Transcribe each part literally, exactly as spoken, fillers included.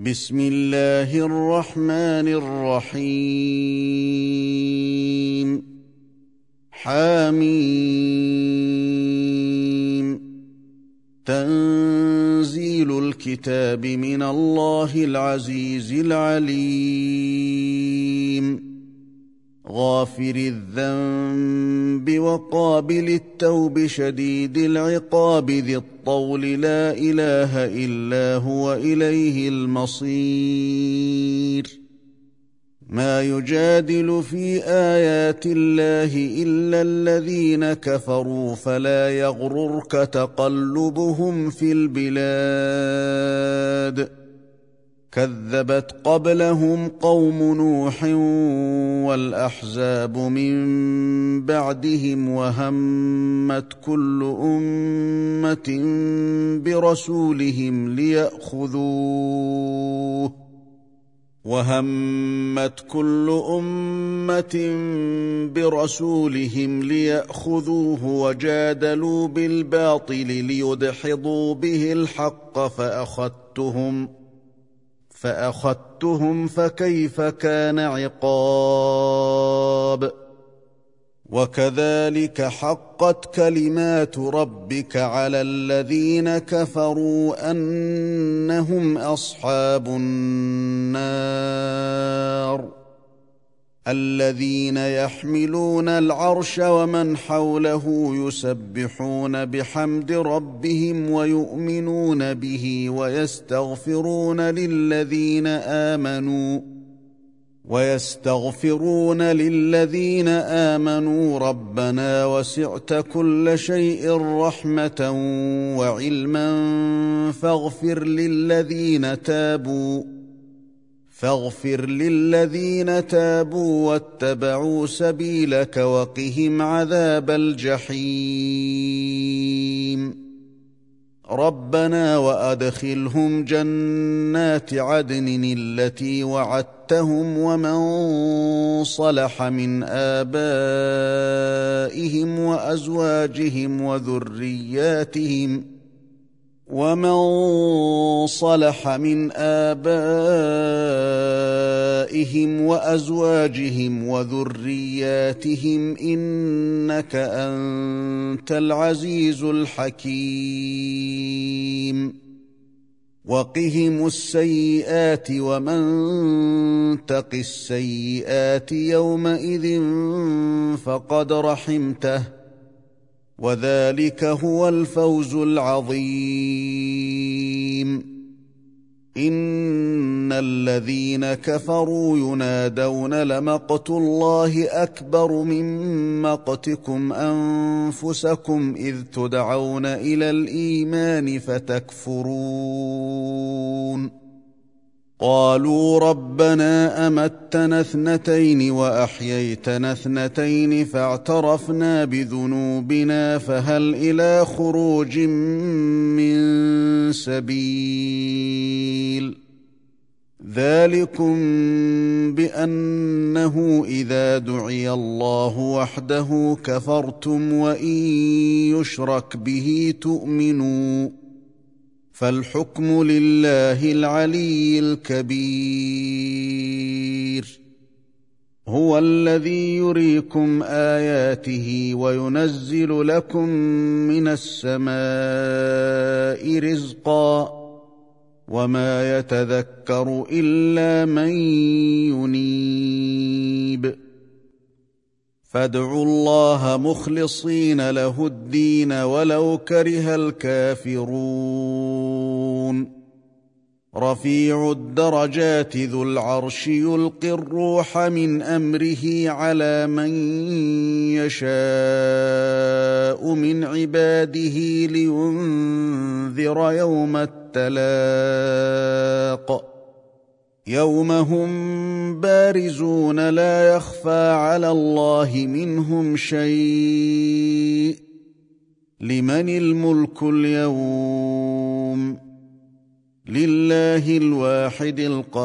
بسم الله الرحمن الرحيم حميم تنزيل الكتاب من الله العزيز العليم غافر الذنب وقابل التوب شديد العقاب ذي الطول لا إله إلا هو إليه المصير ما يجادل في آيات الله إلا الذين كفروا فلا يغررك تقلبهم في البلاد كذبت قبلهم قوم نوح والأحزاب من بعدهم وهمت كل أمة برسولهم ليأخذوه وهمت كل أمة برسولهم ليأخذوه وجادلوا بالباطل ليدحضوا به الحق فأخذتهم فأخذتهم فكيف كان عقاب وكذلك حقت كلمات ربك على الذين كفروا أنهم أصحاب النار الذين يحملون العرش ومن حوله يسبحون بحمد ربهم ويؤمنون به ويستغفرون للذين آمنوا ويستغفرون للذين آمنوا ربنا وسعت كل شيء رحمة وعلما فاغفر للذين تابوا فاغفر للذين تابوا واتبعوا سبيلك وقهم عذاب الجحيم ربنا وأدخلهم جنات عدن التي وعدتهم ومن صلح من آبائهم وأزواجهم وذرياتهم ومن صلح من آبائهم وأزواجهم وذرياتهم إنك أنت العزيز الحكيم وقهم السيئات ومن تق السيئات يومئذ فقد رحمته وذلك هو الفوز العظيم إن الذين كفروا ينادون لمقت الله أكبر من مقتكم أنفسكم إذ تدعون إلى الإيمان فتكفرون قالوا ربنا أمتنا اثنتين وأحييتنا اثنتين فاعترفنا بذنوبنا فهل إلى خروج من سبيل ذلكم بأنه إذا دعي الله وحده كفرتم وإن يشرك به تؤمنوا فالحكم لله العلي الكبير هو الذي يريكم آياته وينزل لكم من السماء رزقا وما يتذكر إلا من ينيب فادعوا الله مخلصين له الدين ولو كره الكافرون رفيع الدرجات ذو العرش يلقي الروح من أمره على من يشاء من عباده لينذر يوم التلاق يوم هم بارزون لا يخفى على الله منهم شيء لمن الملك اليوم لله الواحد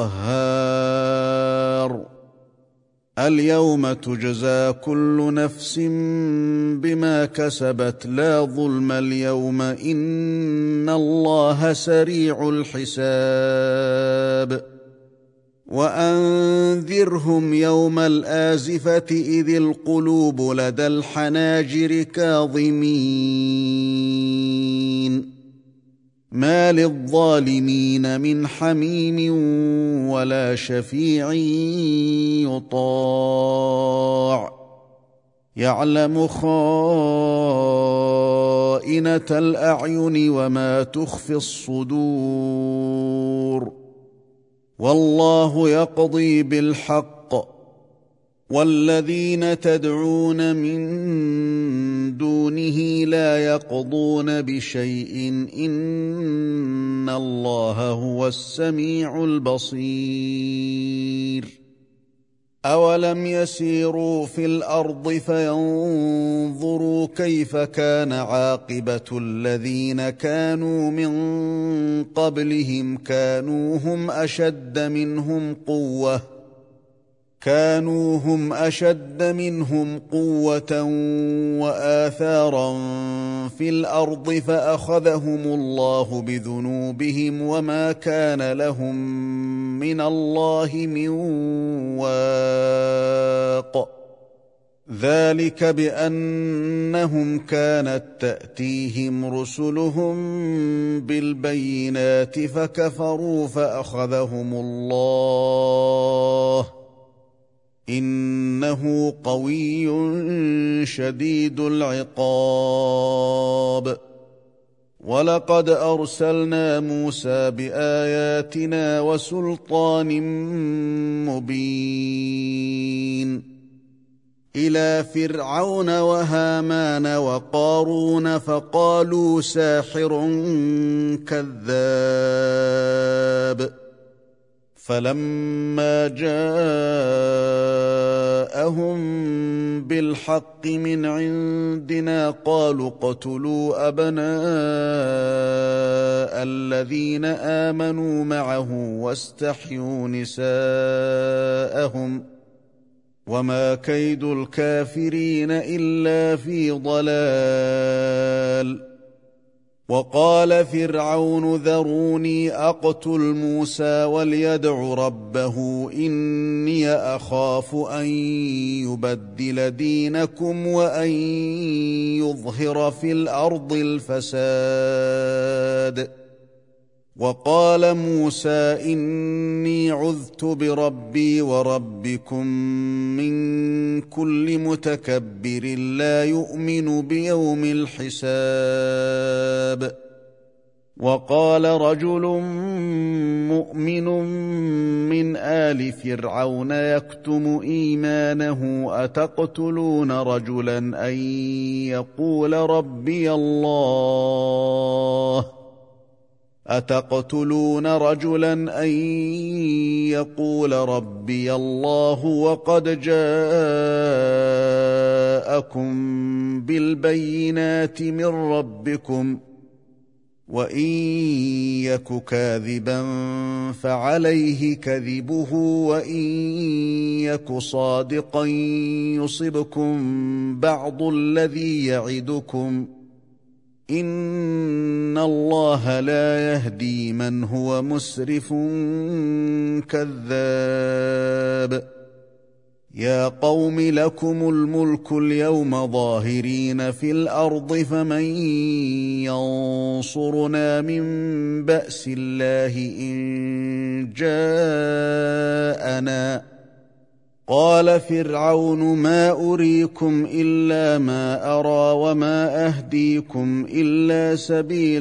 القهار اليوم تجزى كل نفس بما كسبت لا ظلم اليوم إن الله سريع الحساب الحساب وأنذرهم يوم الآزفة إذ القلوب لدى الحناجر كاظمين ما للظالمين من حميم ولا شفيع يطاع يعلم خائنة الأعين وما تخفي الصدور والله يقضي بالحق والذين تدعون من دونه لا يقضون بشيء إن الله هو السميع البصير أولم يسيروا في الأرض فينظروا كيف كان عاقبة الذين كانوا من قبلهم كانوا هم أشد منهم قوة كانوا هم أشد منهم قوة وآثارا في الأرض فأخذهم الله بذنوبهم وما كان لهم من الله من واق ذلك بأنهم كانت تأتيهم رسلهم بالبينات فكفروا فأخذهم الله إنه قوي شديد العقاب ولقد أرسلنا موسى بآياتنا وسلطان مبين إلى فرعون وهامان وقارون فقالوا ساحر كذاب فلما جاءهم بالحق من عندنا قالوا اقتلوا أبناء الذين آمنوا معه واستحيوا نساءهم وما كيد الكافرين إلا في ضلال وقال فرعون ذروني أقتل موسى وليدع ربه إني أخاف أن يبدل دينكم وأن يظهر في الأرض الفساد وقال موسى إني عذت بربي وربكم من كل متكبر لا يؤمن بيوم الحساب وقال رجل مؤمن من آل فرعون يكتم إيمانه أتقتلون رجلا أن يقول ربي الله أتقتلون رجلا أن يقول ربي الله وقد جاءكم بالبينات من ربكم وإن يك كاذبا فعليه كذبه وإن يك صادقا يصبكم بعض الذي يعدكم إن الله لا يهدي من هو مسرف كذاب يا قوم لكم الملك اليوم ظاهرين في الأرض فمن ينصرنا من بأس الله إن جاءنا قال فرعون ما أريكم إلا ما أرى وما أهديكم إلا سبيل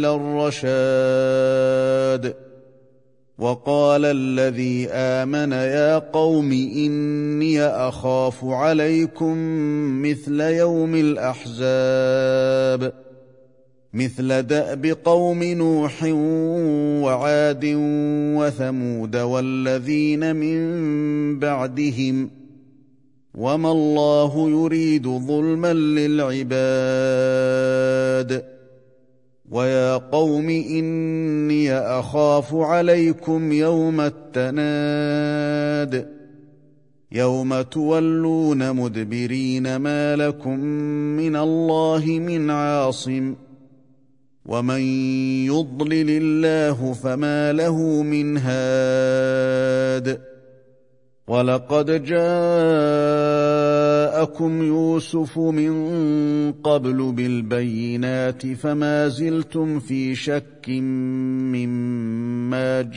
الرشاد وقال الذي آمن يا قوم إني أخاف عليكم مثل يوم الأحزاب مثل دأب قوم نوح وعاد وثمود والذين من بعدهم وما الله يريد ظلما للعباد ويا قوم إني أخاف عليكم يوم التناد يوم تولون مدبرين ما لكم من الله من عاصم ومن يضلل الله فما له من هاد ولقد جاءكم يوسف من قبل بالبينات فما زلتم في شك مما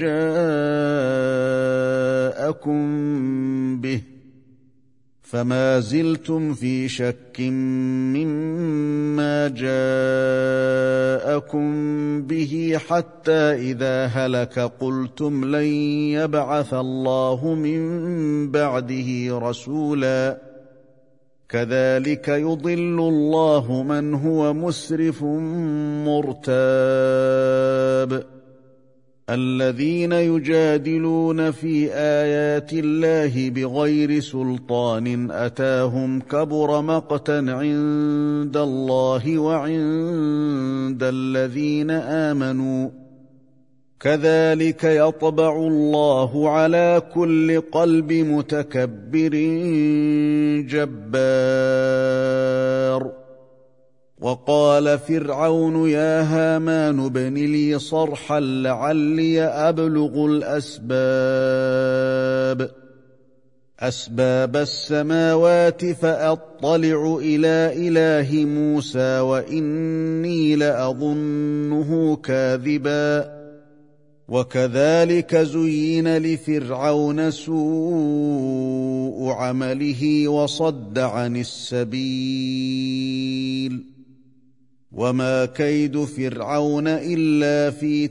جاءكم به فما زلتم في شك مما جاءكم به حتى إذا هلك قلتم لن يبعث الله من بعده رسولا كذلك يضل الله من هو مسرف مرتاب الذين يجادلون في آيات الله بغير سلطان أتاهم كبر مقتا عند الله وعند الذين آمنوا كذلك يطبع الله على كل قلب متكبر جبار وقال فرعون يا هامان ابن لي صرحا لعلي أبلغ الأسباب أسباب السماوات فأطلع إلى إله موسى وإني لأظنه كاذبا وكذلك زين لفرعون سوء عمله وصد عن السبيل وما كيد فرعون إلا في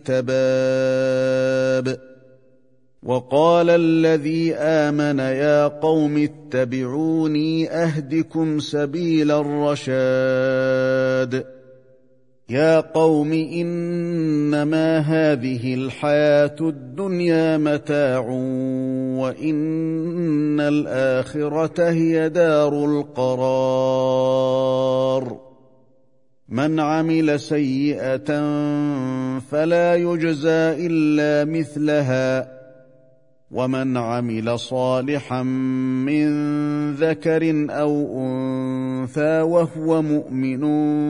تباب وقال الذي آمن يا قوم اتبعوني أهدكم سبيل الرشاد يا قوم إنما هذه الحياة الدنيا متاع وإن الآخرة هي دار القرار من عمل سيئة فلا يجزى إلا مثلها ومن عمل صالحا من ذكر أو أنثى وهو مؤمن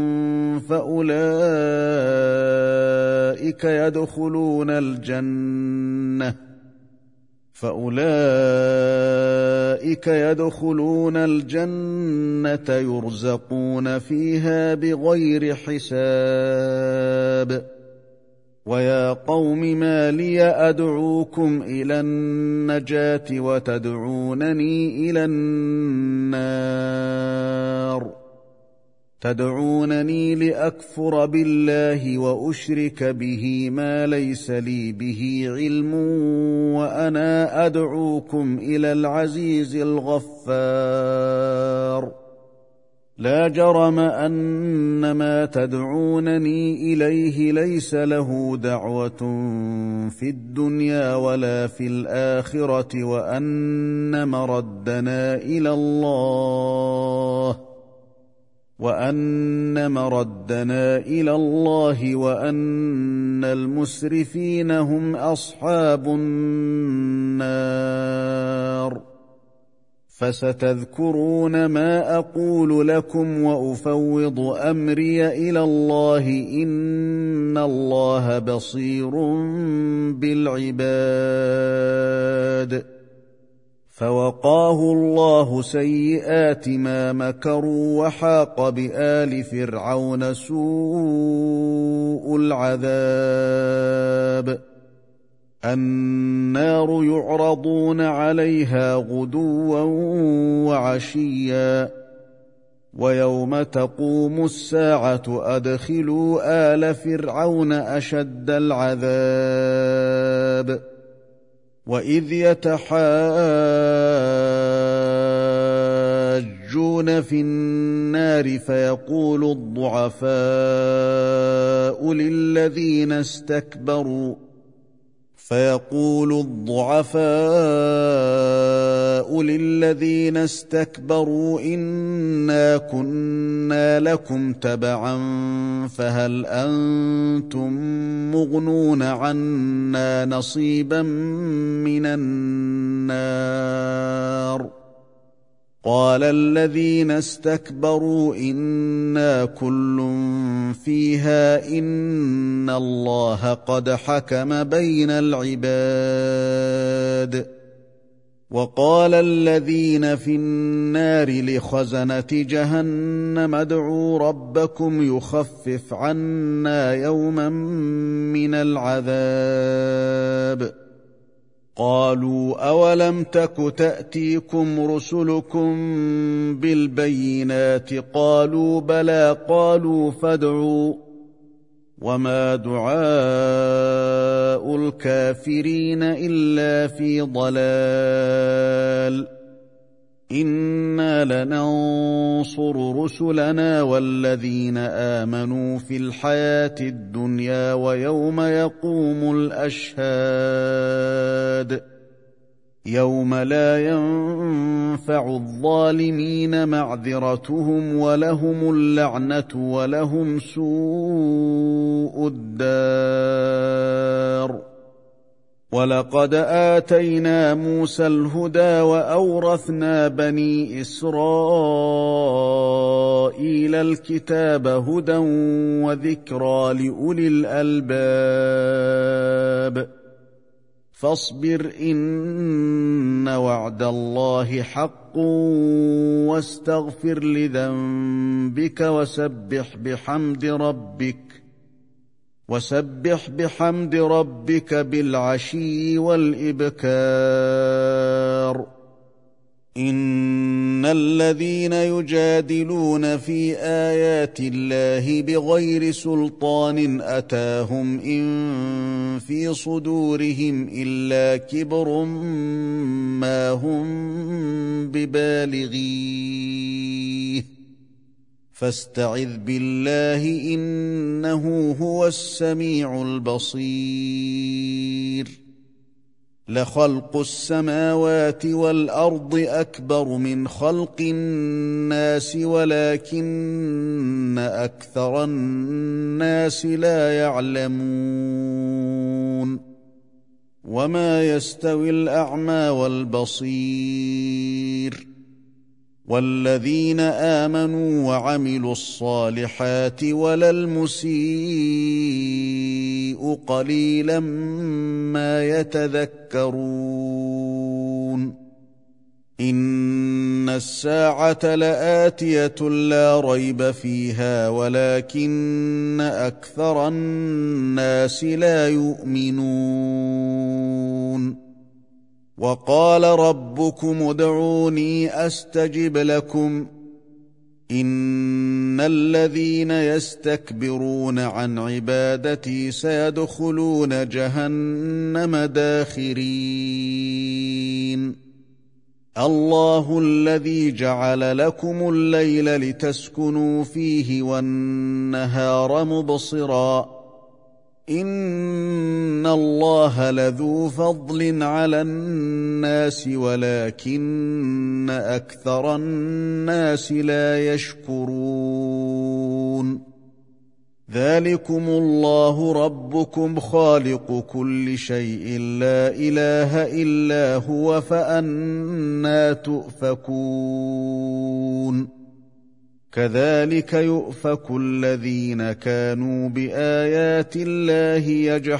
فأولئك يدخلون الجنة فأولئك يدخلون الجنة يرزقون فيها بغير حساب ويا قوم ما لي أدعوكم إلى النجاة وتدعونني إلى النار تدعونني لأكفر بالله وأشرك به ما ليس لي به علم وأنا أدعوكم إلى العزيز الغفار لا جرم أن ما تدعونني إليه ليس له دعوة في الدنيا ولا في الآخرة وأن مردنا إلى الله وأن مردنا إلى الله وأن المسرفين هم أصحاب النار فستذكرون ما أقول لكم وأفوض أمري إلى الله إن الله بصير بالعباد فوقاه الله سيئات ما مكروا وحاق بآل فرعون سوء العذاب النار يعرضون عليها غدوا وعشيا ويوم تقوم الساعة أدخلوا آل فرعون أشد العذاب وإذ يتحاجون في النار فيقول الضعفاء للذين استكبروا فيقول الضعفاء للذين استكبروا إنا كنا لكم تبعا فهل أنتم مغنون عنا نصيبا من النار قال الذين استكبروا إنا كل فيها إن الله قد حكم بين العباد وقال الذين في النار لخزنة جهنم ادعوا ربكم يخفف عنا يوما من العذاب قالوا أولم تك تأتيكم رسلكم بالبينات قالوا بلى قالوا فادعوا وما دعاء الكافرين إلا في ضلال إنا لننصر رسلنا والذين آمنوا في الحياة الدنيا ويوم يقوم الأشهاد يوم لا ينفع الظالمين معذرتهم ولهم اللعنة ولهم سوء الدار ولقد آتينا موسى الهدى وأورثنا بني إسرائيل الكتاب هدى وذكرى لأولي الألباب فاصبر إن وعد الله حق واستغفر لذنبك وسبح بحمد ربك وسبح بحمد ربك بالعشي والإبكار إن الذين يجادلون في آيات الله بغير سلطان أتاهم إن في صدورهم إلا كبر ما هم ببالغيه فاستعذ بالله إنه هو السميع البصير لخلق السماوات والأرض أكبر من خلق الناس ولكن أكثر الناس لا يعلمون وما يستوي الأعمى والبصير والذين آمنوا وعملوا الصالحات ولا المسيء قليلا ما يتذكرون إن الساعة لآتية لا ريب فيها ولكن أكثر الناس لا يؤمنون وقال ربكم ادعوني أستجب لكم إن الذين يستكبرون عن عبادتي سيدخلون جهنم داخرين الله الذي جعل لكم الليل لتسكنوا فيه والنهار مبصراً إن الله لذو فضل على الناس ولكن أكثر الناس لا يشكرون ذلكم الله ربكم خالق كل شيء لا إله إلا هو فأنى تؤفكون كذلك يؤفك الذين كانوا بآيات الله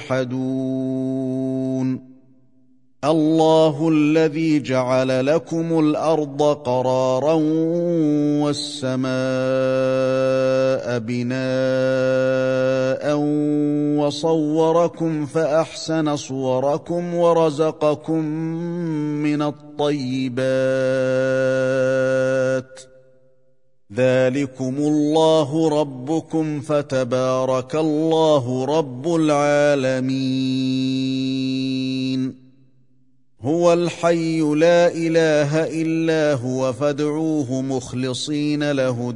يجحدون الله الذي جعل لكم الأرض قرارا والسماء بناء وصوركم فأحسن صوركم ورزقكم من الطيبات ذلكم الله ربكم فتبارك الله رب العالمين هو الحي لا إله إلا هو فادعوه مخلصين له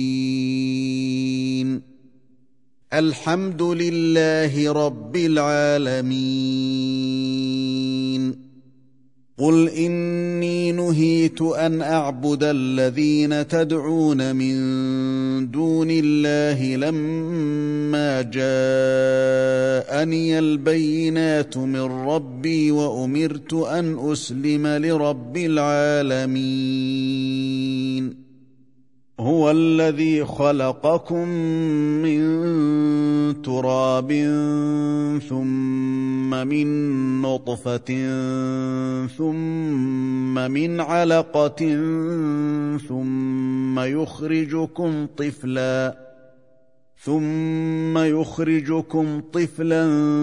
الدين الحمد لله رب العالمين قل إني نذير نهيت أن أعبد الذين تدعون من دون الله لما جاءني البينات من ربي وأمرت أن أسلم لرب العالمين. هو الذي خلقكم من تراب ثم من نطفة ثم من علقة ثم يخرجكم طفلا ثم يخرجكم طفلا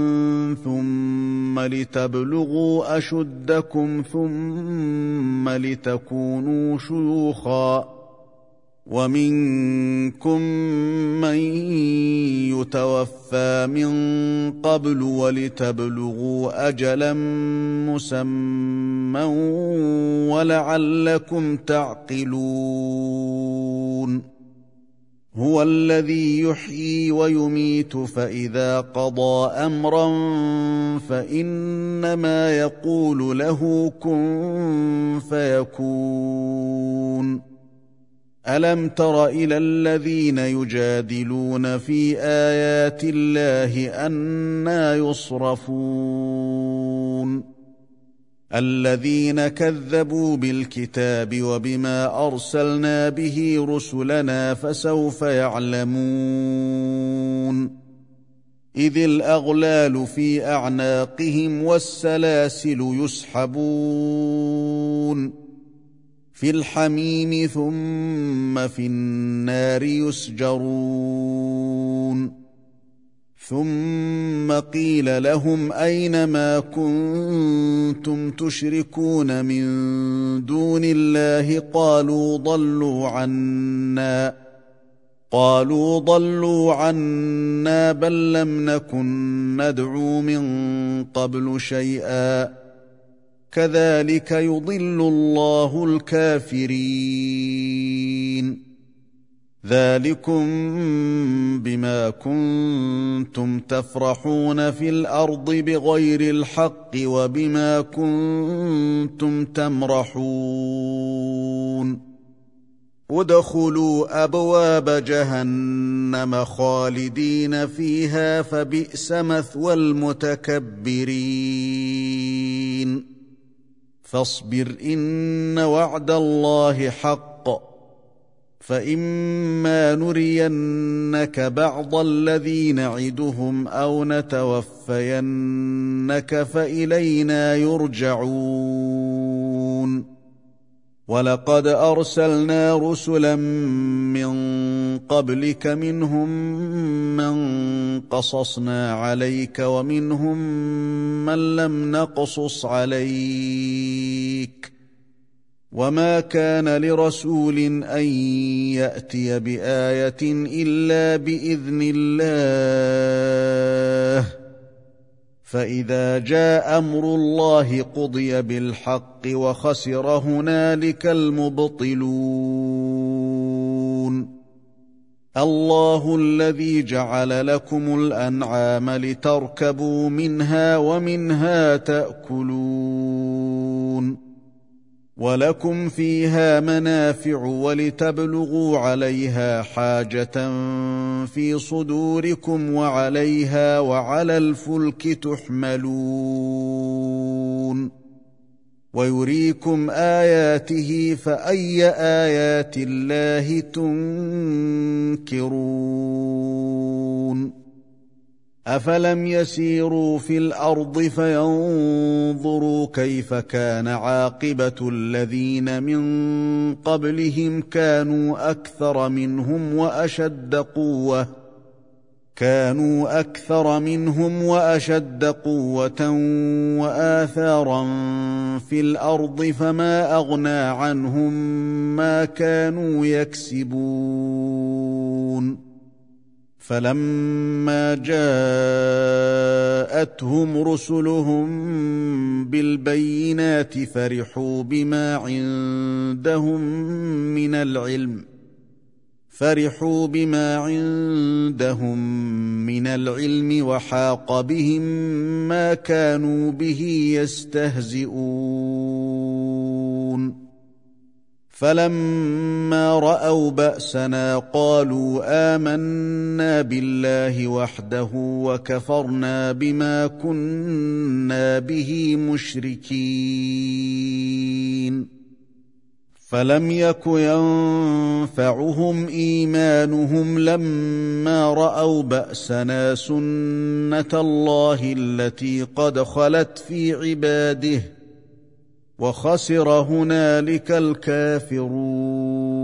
ثم لتبلغوا أشدكم ثم لتكونوا شيوخا ومنكم من يتوفى من قبل ولتبلغوا أجلا مسمى ولعلكم تعقلون. هو الذي يحيي ويميت فإذا قضى أمرا فإنما يقول له كن فيكون. ألم تر إلى الذين يجادلون في آيات الله أنى يصرفون الذين كذبوا بالكتاب وبما أرسلنا به رسلنا فسوف يعلمون إذ الأغلال في أعناقهم والسلاسل يسحبون في الحميم ثم في النار يسجرون ثم قيل لهم أين ما كنتم تشركون من دون الله قالوا ضلوا عنا قالوا ضلوا عنا بل لم نكن ندعو من قبل شيئا كذلك يضل الله الكافرين. ذلكم بما كنتم تفرحون في الأرض بغير الحق وبما كنتم تمرحون. ادخلوا أبواب جهنم خالدين فيها فبئس مثوى المتكبرين. فاصبر إن وعد الله حق فإما نرينك بعض الذي نعدهم أو نتوفينك فإلينا يرجعون. ولقد أرسلنا رسلا من قبلك منهم من قصصنا عليك ومنهم من لم نقصص عليك وما كان لرسول أن يأتي بآية إلا بإذن الله فإذا جاء أمر الله قضي بالحق وخسر هنالك المبطلون. الله الذي جعل لكم الأنعام لتركبوا منها ومنها تأكلون ولكم فيها منافع ولتبلغوا عليها حاجة في صدوركم وعليها وعلى الفلك تحملون ويريكم آياته فأي آيات الله تنكرون. أفلم يسيروا في الأرض فينظروا كيف كان عاقبة الذين من قبلهم كانوا أكثر منهم وأشد قوة كانوا أكثر منهم وأشد قوة وآثارا في الأرض فما أغنى عنهم ما كانوا يكسبون. فلما جاءتهم رسلهم بالبينات فرحوا بما عندهم من العلم فرحوا بما عندهم من العلم وحاق بهم ما كانوا به يستهزئون. فلما راوا باسنا قالوا امنا بالله وحده وكفرنا بما كنا به مشركين فلم يك ينفعهم ايمانهم لما راوا باسنا سنه الله التي قد خلت في عباده وخسر هنالك الكافرون.